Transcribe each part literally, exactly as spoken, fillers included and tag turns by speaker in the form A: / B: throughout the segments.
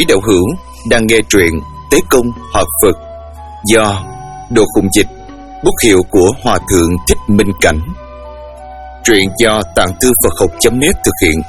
A: Quý đạo hữu đang nghe truyện Tế Công Hòa Phật do Đồ Khùng Dịch, bút hiệu của Hòa Thượng Thích Minh Cảnh. Truyện do Tạng Thư Phật Học chấm net thực hiện.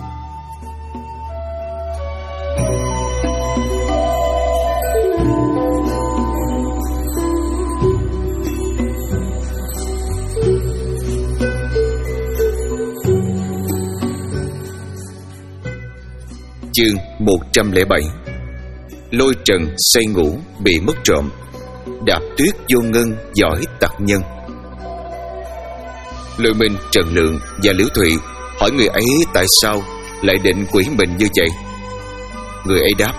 A: Chương một trăm lẻ bảy. Lôi trần say ngủ bị mất trộm, đạp tuyết vô ngân giỏi tặc nhân. Lôi Minh, Trần Lượng và Liễu Thụy hỏi người ấy tại sao lại định quỷ mình như vậy. Người ấy đáp: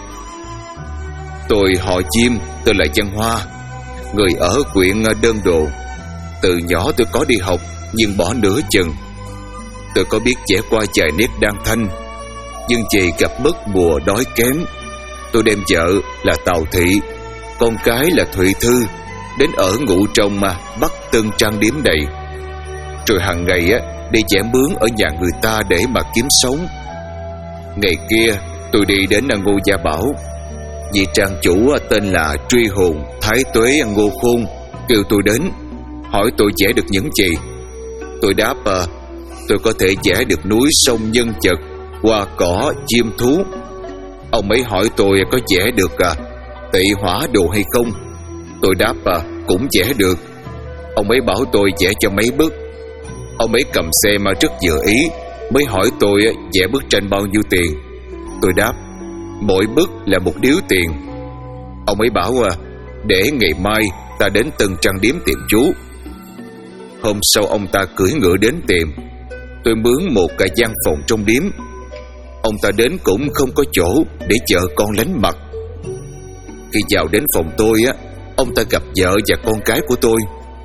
A: Tôi họ Diêm, tên là Văn Hoa, người ở huyện Đơn Đồ. Từ nhỏ tôi có đi học nhưng bỏ nửa chừng. Tôi có biết vẽ qua vài nét đan thanh, nhưng vì gặp mất mùa đói kém, tôi đem vợ là Tào Thị, con cái là Thụy Thư đến ở ngụ trong mà Bắc Tân trang điếm đầy. Rồi hàng ngày á đi vẽ bướm ở nhà người ta để mà kiếm sống. Ngày kia tôi đi đến Ngô Gia Bảo, vị trang chủ tên là Truy Hồn Thái Tuế Ngô Khôn kêu tôi đến, hỏi tôi vẽ được những gì. Tôi đáp à, tôi có thể vẽ được núi sông nhân vật, hoa cỏ, chim thú. Ông ấy hỏi tôi có vẽ được à, tỵ hỏa đồ hay không. Tôi đáp à, cũng vẽ được. Ông ấy bảo tôi vẽ cho mấy bức. Ông ấy cầm xe mà rất vừa ý, mới hỏi tôi vẽ bức tranh bao nhiêu tiền. Tôi đáp, mỗi bức là một điếu tiền. Ông ấy bảo à, để ngày mai ta đến Tân Trang điếm tìm chú. Hôm sau ông ta cưỡi ngựa đến tìm. Tôi mướn một cái gian phòng trong điếm. Ông ta đến cũng không có chỗ để vợ con lánh mặt. Khi vào đến phòng tôi á, ông ta gặp vợ và con cái của tôi.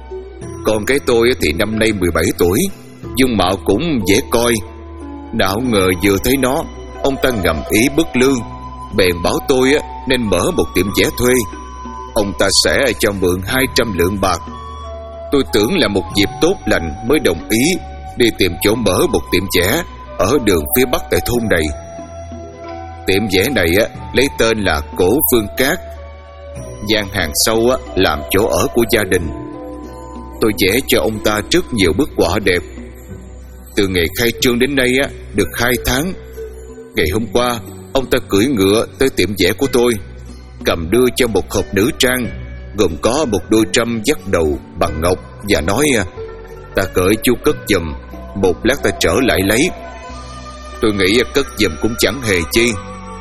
A: Con cái tôi thì năm nay mười bảy tuổi, dung mạo cũng dễ coi. Nào ngờ vừa thấy nó, ông ta ngầm ý bất lương, bèn bảo tôi á nên mở một tiệm vẽ thuê. Ông ta sẽ cho mượn hai trăm lượng bạc. Tôi tưởng là một dịp tốt lành mới đồng ý đi tìm chỗ mở một tiệm vẽ ở đường phía bắc tại thôn này. Tiệm vẽ này á lấy tên là Cổ Phương Cát. Gian hàng sau á làm chỗ ở của gia đình. Tôi vẽ cho ông ta rất nhiều bức họa đẹp. Từ ngày khai trương đến nay á được hai tháng. Ngày hôm qua ông ta cưỡi ngựa tới tiệm vẽ của tôi, cầm đưa cho một hộp nữ trang gồm có một đôi trâm dắt đầu bằng ngọc và nói: Ta cởi chú cất giùm, một lát ta trở lại lấy. Tôi nghĩ cất giùm cũng chẳng hề chi.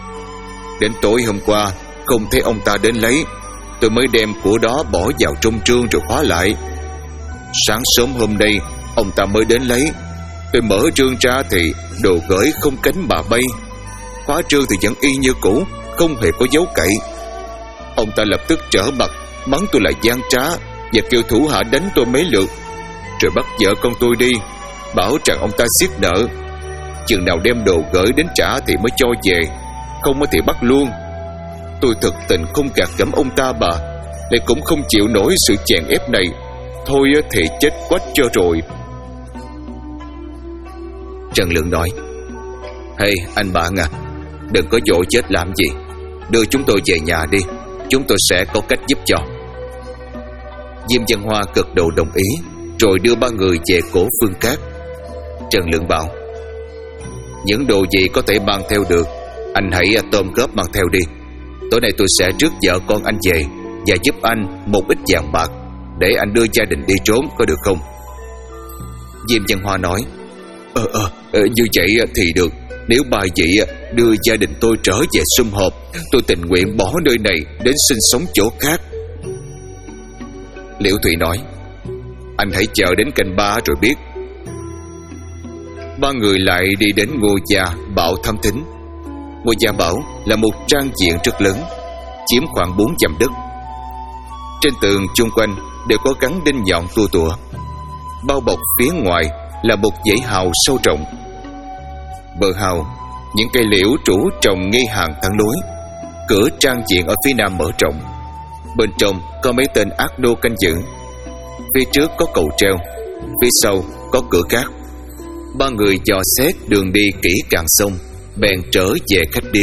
A: Đến tối hôm qua không thấy ông ta đến lấy, tôi mới đem của đó bỏ vào trong trương rồi khóa lại. Sáng sớm hôm nay ông ta mới đến lấy. Tôi mở trương ra thì đồ gửi không cánh mà bay. Khóa trương thì vẫn y như cũ, không hề có dấu cậy. Ông ta lập tức trở mặt, mắng tôi là gian trá và kêu thủ hạ đánh tôi mấy lượt, rồi bắt vợ con tôi đi, bảo rằng ông ta siết nợ. Chừng nào đem đồ gửi đến trả thì mới cho về, không thì bắt luôn. Tôi thực tình không gạt gẫm ông ta bà, lại cũng không chịu nổi sự chèn ép này. Thôi thì chết quách cho rồi. Trần Lượng nói: Hey anh bạn à, đừng có vội chết làm gì, đưa chúng tôi về nhà đi, chúng tôi sẽ có cách giúp cho. Diêm Văn Hoa gật đầu đồng ý, rồi đưa ba người về Cổ Phương Cát. Trần Lượng bảo: Những đồ gì có thể mang theo được, anh hãy tôm góp mang theo đi. Tối nay tôi sẽ rước vợ con anh về và giúp anh một ít vàng bạc để anh đưa gia đình đi trốn, có được không? Diêm Văn Hoa nói: Ờ ờ, như vậy thì được. Nếu ba vị đưa gia đình tôi trở về sum họp, tôi tình nguyện bỏ nơi này đến sinh sống chỗ khác. Liễu Thụy nói: Anh hãy chờ đến canh ba rồi biết. Ba người lại đi đến Ngô Gia Bảo thăm thính. Ngô Gia Bảo là một trang diện rất lớn, chiếm khoảng bốn dặm đất. Trên tường chung quanh đều có gắn đinh nhọn tua tủa. Bao bọc phía ngoài là một dãy hào sâu rộng. Bờ hào, những cây liễu trũ trồng ngay hàng thẳng lối. Cửa trang diện ở phía nam mở rộng. Bên trong có mấy tên ác nô canh giữ. Phía trước có cầu treo, phía sau có cửa gác. Ba người dò xét đường đi kỹ càng xong, bèn trở về khách điếm,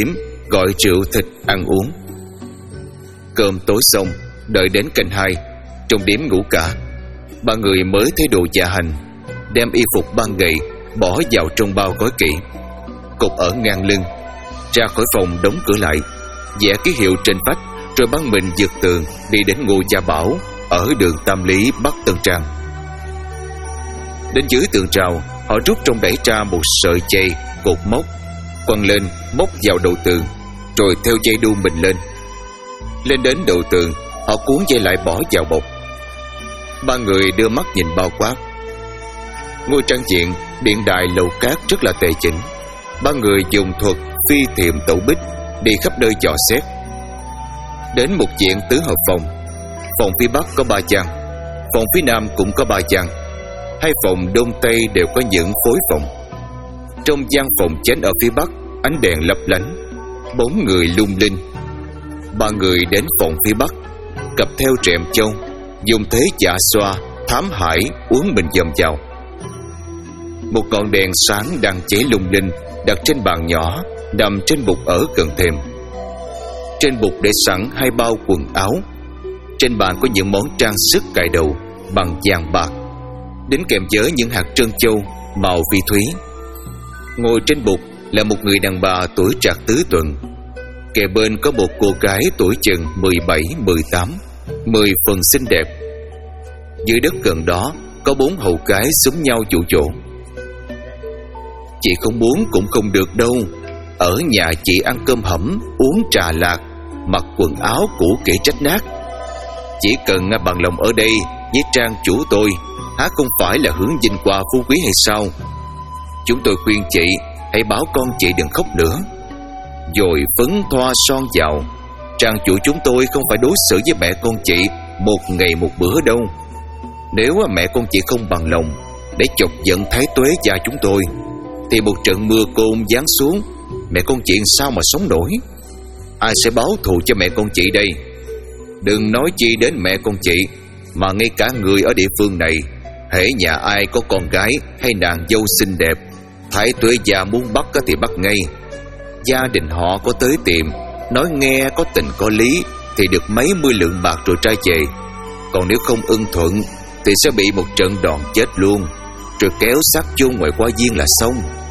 A: gọi rượu thịt ăn uống. Cơm tối xong, đợi đến canh hai, trong điếm ngủ cả, ba người mới thay đồ dạ hành, đem y phục ban ngày bỏ vào trong bao gói kỹ, cột ở ngang lưng, ra khỏi phòng đóng cửa lại, vẽ ký hiệu trên vách, rồi băng mình vượt tường đi đến Ngô Gia Bảo ở đường Tam Lý, Bắc Tân Trang. Đến dưới tường rào, họ rút trong đẩy ra một sợi dây cột móc, quăng lên móc vào đầu tường, rồi theo dây đu mình lên. Lên đến đầu tường, họ cuốn dây lại bỏ vào bọc. Ba người đưa mắt nhìn bao quát. Ngôi trang diện điện đài lầu cát rất là tề chỉnh. Ba người dùng thuật phi thiệm tẩu bích đi khắp nơi dò xét. Đến một diện tứ hợp phòng. Phòng phía bắc có ba gian, phòng phía nam cũng có ba gian. Hai phòng đông tây đều có những phối phòng. Trong gian phòng chính ở phía bắc, ánh đèn lấp lánh, bóng người lung linh. Ba người đến phòng phía bắc, cặp theo rèm châu, dùng thế dạ xoa thám hải uống mình dầm vào. Một ngọn đèn sáng đang cháy lung linh đặt trên bàn nhỏ nằm trên bục ở gần thềm. Trên bục để sẵn hai bao quần áo. Trên bàn có những món trang sức cài đầu bằng vàng bạc, đến kèm với những hạt trân châu màu phi thúy. Ngồi trên bục là một người đàn bà tuổi trạc tứ tuần. Kề bên có một cô gái tuổi chừng mười bảy mười tám, mười phần xinh đẹp. Dưới đất gần đó có bốn hầu gái xúm nhau dụ dỗ. Chị không muốn cũng không được đâu. Ở nhà chị ăn cơm hẩm, uống trà lạc, mặc quần áo cũ kỹ rách nát. Chỉ cần bằng lòng ở đây với trang chủ tôi, há không phải là hướng vinh qua phú quý hay sao? Chúng tôi khuyên chị hãy bảo con chị đừng khóc nữa. Rồi phấn thoa son vào. Trang chủ chúng tôi không phải đối xử với mẹ con chị một ngày một bữa đâu. Nếu mẹ con chị không bằng lòng để chọc giận thái tuế gia chúng tôi, thì một trận mưa côn giáng xuống, mẹ con chị sao mà sống nổi? Ai sẽ báo thù cho mẹ con chị đây? Đừng nói chi đến mẹ con chị, mà ngay cả người ở địa phương này, hễ nhà ai có con gái hay nàng dâu xinh đẹp, thái tuế gia muốn bắt thì bắt ngay. Gia đình họ có tới tìm, nói nghe có tình có lý, thì được mấy mươi lượng bạc rồi trai về. Còn nếu không ưng thuận thì sẽ bị một trận đòn chết luôn, rồi kéo xác chôn ngoài hoa viên là xong.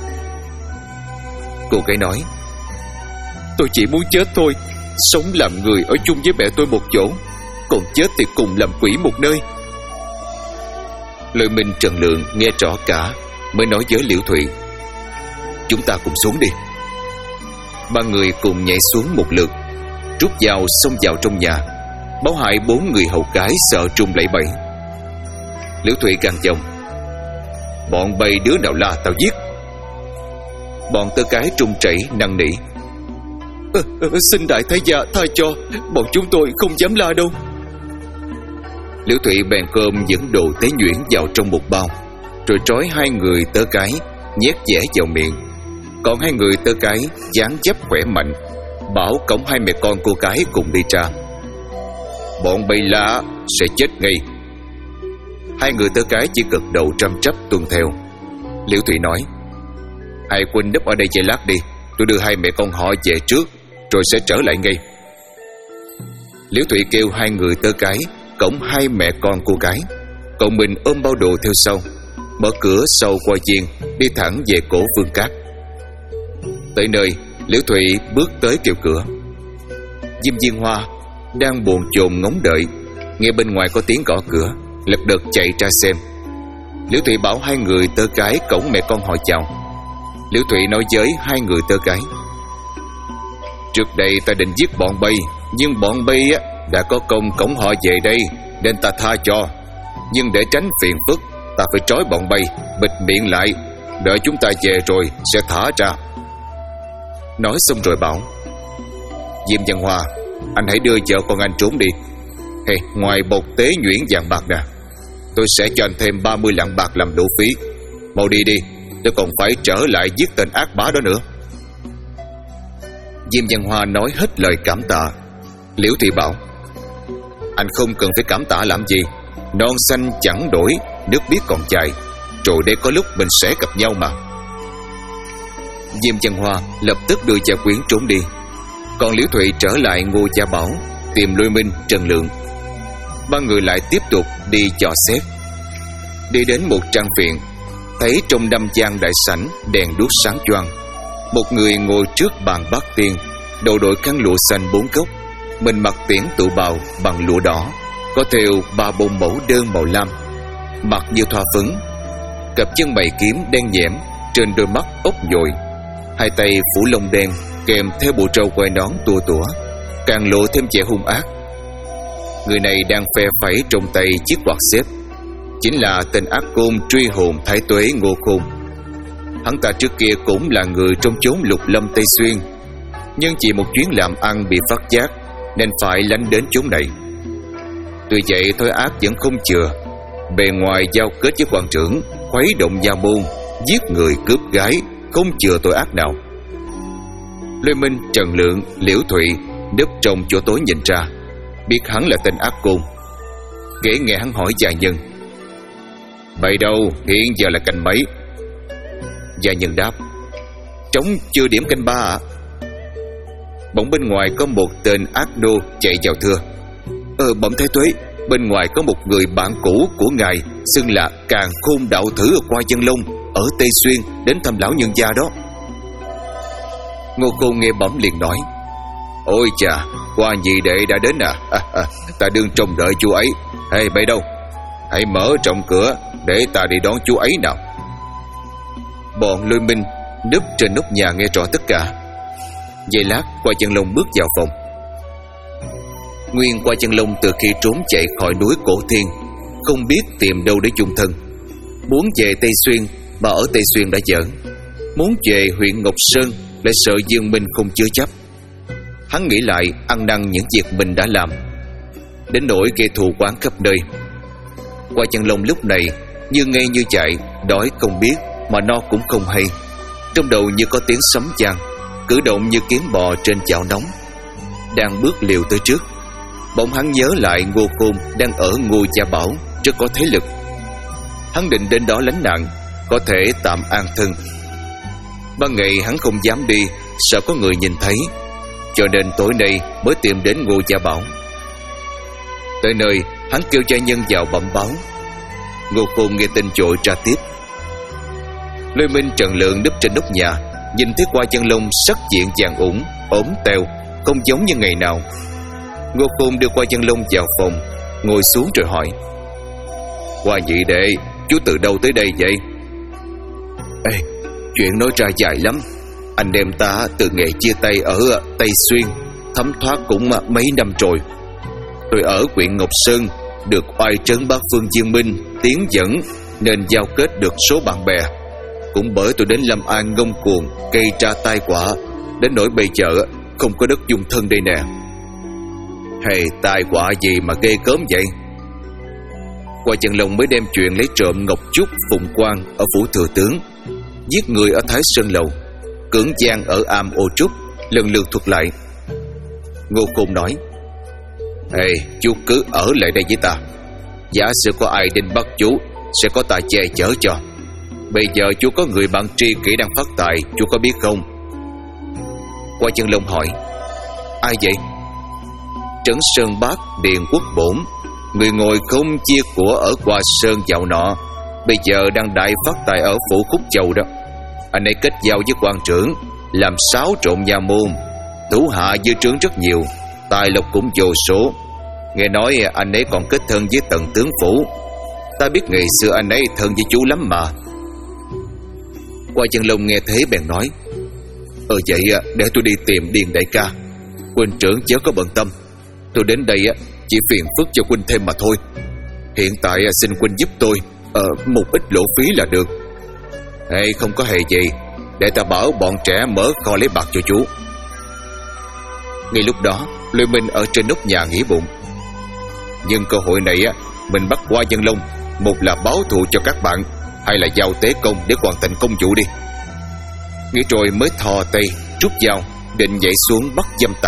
A: Cô gái nói: Tôi chỉ muốn chết thôi. Sống làm người ở chung với mẹ tôi một chỗ, còn chết thì cùng làm quỷ một nơi. Lời Minh Trần Lượng nghe rõ cả, mới nói với Liễu Thụy: Chúng ta cùng xuống đi. Ba người cùng nhảy xuống một lượt, rút dao xông vào trong nhà, báo hại bốn người hầu gái sợ trung lẫy bẫy. Liễu Thụy gằn giọng: Bọn bay đứa nào la tao giết. Bọn tơ cái trung chảy năn nỉ: à, à, Xin đại thái gia tha cho, bọn chúng tôi không dám la đâu. Liễu Thụy bèn cơm những đồ tế nhuyễn vào trong một bao, rồi trói hai người tơ cái, nhét dẻ vào miệng. Còn hai người tơ cái dáng dấp khỏe mạnh, bảo cõng hai mẹ con cô gái cùng đi ra. Bọn bay la sẽ chết ngay. Hai người tơ cái chỉ gật đầu trăm chấp tuân theo. Liễu Thụy nói: Hai huynh núp ở đây chơi lát đi, tôi đưa hai mẹ con họ về trước, rồi sẽ trở lại ngay. Liễu Thụy kêu hai người tơ cái cõng hai mẹ con cô gái, còn mình ôm bao đồ theo sau, mở cửa sau qua viên, đi thẳng về cổ Vương Cát. Tới nơi, Liễu Thụy bước tới kêu cửa. Diêm Viên Hoa đang bồn chồn ngóng đợi, nghe bên ngoài có tiếng gõ cửa, lật đật chạy ra xem. Liễu Thụy bảo hai người tơ cái cõng mẹ con họ chào. Liễu Thụy nói với hai người tơ cái: Trước đây ta định giết bọn bay, nhưng bọn bay đã có công cõng họ về đây, nên ta tha cho. Nhưng để tránh phiền phức, ta phải trói bọn bay, bịt miệng lại, đợi chúng ta về rồi sẽ thả ra. Nói xong rồi bảo: Diêm Văn Hoa, anh hãy đưa vợ con anh trốn đi. Hey, ngoài bột tế nhuyễn vàng bạc nè, tôi sẽ cho anh thêm ba mươi lạng bạc làm đỗ phí. Mau đi đi, tôi còn phải trở lại giết tên ác bá đó nữa. Diêm Văn Hoa nói hết lời cảm tạ. Liễu Thụy bảo: Anh không cần phải cảm tạ làm gì. Non xanh chẳng đổi, nước biếc còn dài, rồi đây có lúc mình sẽ gặp nhau mà. Diêm Văn Hoa lập tức đưa gia quyến trốn đi. Còn Liễu Thụy trở lại Ngô Gia Bảo tìm Lôi Minh, Trần Lượng. Ba người lại tiếp tục đi dò xét. Đi đến một trang viện, thấy trong năm gian đại sảnh đèn đuốc sáng choang. Một người ngồi trước bàn bát tiên, đầu đội khăn lụa xanh bốn góc, mình mặc tiễn tụ bào bằng lụa đỏ, có thêu ba bông mẫu đơn màu lam, mặt như thoa phấn, cặp chân bày kiếm đen nhẽm, trên đôi mắt ốc nhồi, hai tay phủ lông đen kèm theo bộ trâu quai nón tua tủa, càng lộ thêm vẻ hung ác. Người này đang phe phẩy trong tay chiếc quạt xếp, chính là tên ác côn truy hồn thái tuế Ngô Khôn. Hắn ta trước kia cũng là người trong chốn Lục Lâm Tây Xuyên, nhưng chỉ một chuyến làm ăn bị phát giác nên phải lánh đến chốn này. Tuy vậy thói ác vẫn không chừa, bề ngoài giao kết với quan trưởng, khuấy động gia môn, giết người cướp gái, không chừa tội ác nào. Lôi Minh, Trần Lượng, Liễu Thụy núp trong chỗ tối nhìn ra, biết hắn là tên ác côn. Ghé nghe hắn hỏi gia nhân: "Bày đâu, hiện giờ là canh mấy?" Gia nhân đáp: "Trống chưa điểm canh ba ạ." Bỗng bên ngoài có một tên ác đô chạy vào thưa: Ờ bẩm thái tuế, bên ngoài có một người bạn cũ của ngài xưng là Càn Khôn đạo thử ở Qua Chân Long ở Tây Xuyên đến thăm lão nhân gia đó. Ngô Khôn nghe bẩm liền nói: "Ôi chà, Qua nhị đệ đã đến à, à, à ta đương trông đợi chú ấy. Hey, bay đâu? Hãy mở trọng cửa để ta đi đón chú ấy nào." Bọn Lôi Minh núp trên nóc nhà nghe rõ tất cả. Giây lát, Qua Chân Long bước vào phòng. Nguyên Qua Chân Long từ khi trốn chạy khỏi núi Cổ Thiên, không biết tìm đâu để chung thân. Muốn về Tây Xuyên mà ở Tây Xuyên đã giỡn, muốn về huyện Ngọc Sơn lại sợ Dương Minh không chứa chấp. Hắn nghĩ lại ăn năn những việc mình đã làm, đến nỗi gây thù oán khắp nơi. Qua Chân Long lúc này như ngây như chạy, đói không biết mà no cũng không hay. Trong đầu như có tiếng sấm vang, cử động như kiến bò trên chảo nóng. Đang bước liều tới trước, bỗng hắn nhớ lại Ngô Khôn đang ở Ngô Gia Bảo, rất có thế lực. Hắn định đến đó lánh nạn, có thể tạm an thân. Ban ngày hắn không dám đi, sợ có người nhìn thấy, cho nên tối nay mới tìm đến Ngô Gia Bảo. Tới nơi, hắn kêu gia nhân vào bẩm báo. Ngô Khôn nghe tin vội ra tiếp. Lôi Minh, Trần Lượng núp trên nóc nhà, nhìn thấy Qua Chân Long sắc diện vàng ủng, ốm teo, không giống như ngày nào. Ngô Khôn đưa Qua Chân Long vào phòng, ngồi xuống rồi hỏi: "Qua nhị đệ, chú từ đâu tới đây vậy?" "Ê, chuyện nói ra dài lắm. Anh em ta từ ngày chia tay ở Tây Xuyên, thấm thoát cũng mấy năm rồi. Tôi ở huyện Ngọc Sơn, được oai trấn bát phương Dương Minh tiến dẫn, nên giao kết được số bạn bè. Cũng bởi tôi đến Lâm An ngông cuồng, gây ra tai họa, đến nỗi bây giờ không có đất dung thân đây nè." "Hay tai họa gì mà ghê gớm vậy?" Qua Chân Long mới đem chuyện lấy trộm ngọc trúc Phụng Quang ở phủ thừa tướng, giết người ở Thái Sơn Lầu, cưỡng gian ở Am Ô Trúc lần lượt thuật lại. Ngô Khôn nói: "Ê, chú cứ ở lại đây với ta. Giả sử có ai đến bắt chú, sẽ có ta che chở cho. Bây giờ chú có người bạn tri kỷ đang phát tài, chú có biết không?" Qua Chân Long hỏi: "Ai vậy?" "Trấn Sơn Bác Điền Quốc Bổn, người ngồi không chia của ở Qua Sơn dạo nọ, bây giờ đang đại phát tài ở phủ Khúc Châu đó. Anh ấy kết giao với quan trưởng, làm xáo trộn nhà môn, thủ hạ dư trướng rất nhiều, tài lộc cũng vô số. Nghe nói anh ấy còn kết thân với Tần tướng phủ. Ta biết ngày xưa anh ấy thân với chú lắm mà." Qua Chân Long nghe thế bèn nói: "Ờ vậy để tôi đi tìm Điền đại ca. Huynh trưởng chớ có bận tâm, tôi đến đây chỉ phiền phức cho huynh thêm mà thôi. Hiện tại xin huynh giúp tôi ờ, một ít lỗ phí là được." "Hay không có hề gì, để ta bảo bọn trẻ mở kho lấy bạc cho chú." Ngay lúc đó, Lôi Minh ở trên nóc nhà nghĩ bụng: nhưng cơ hội này mình bắt Qua Chân Long, một là báo thù cho các bạn, hay là giao tế công để hoàn thành công vụ đi. Nghĩ rồi mới thò tay rút dao định nhảy xuống bắt dâm tặc.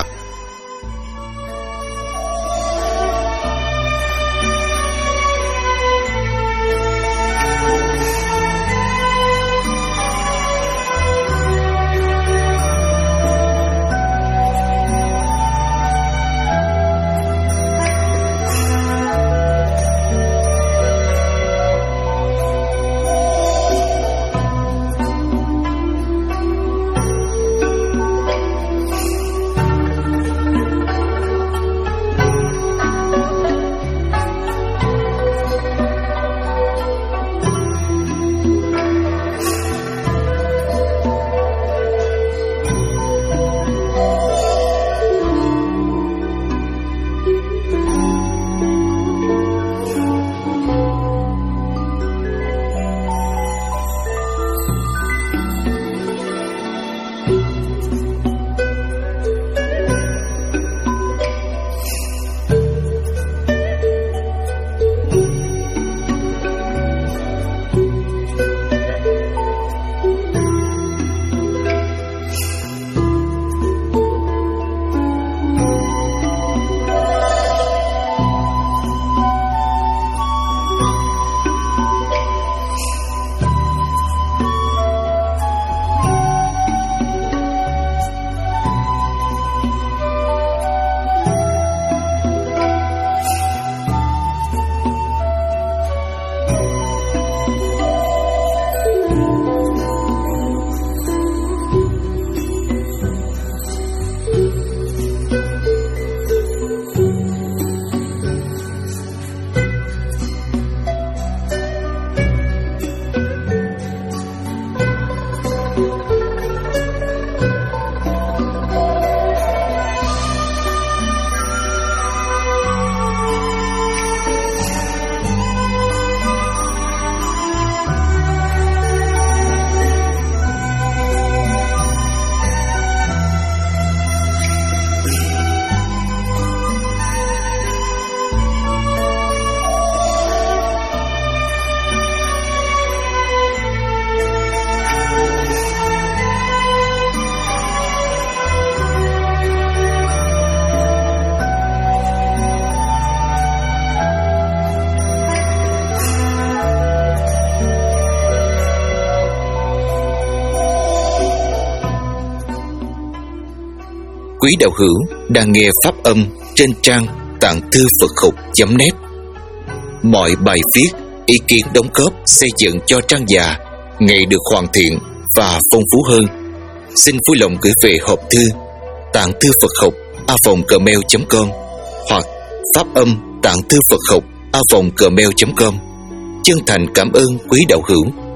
A: quý đạo hữu đang nghe pháp âm trên trang tạng thư Phật học chấm net. Mọi bài viết, ý kiến đóng góp xây dựng cho trang già ngày được hoàn thiện và phong phú hơn. Xin vui lòng gửi về hộp thư tạng thư Phật học a vòng gmail chấm com hoặc pháp âm tạng thư Phật học a vòng gmail chấm com. Chân thành cảm ơn quý đạo hữu.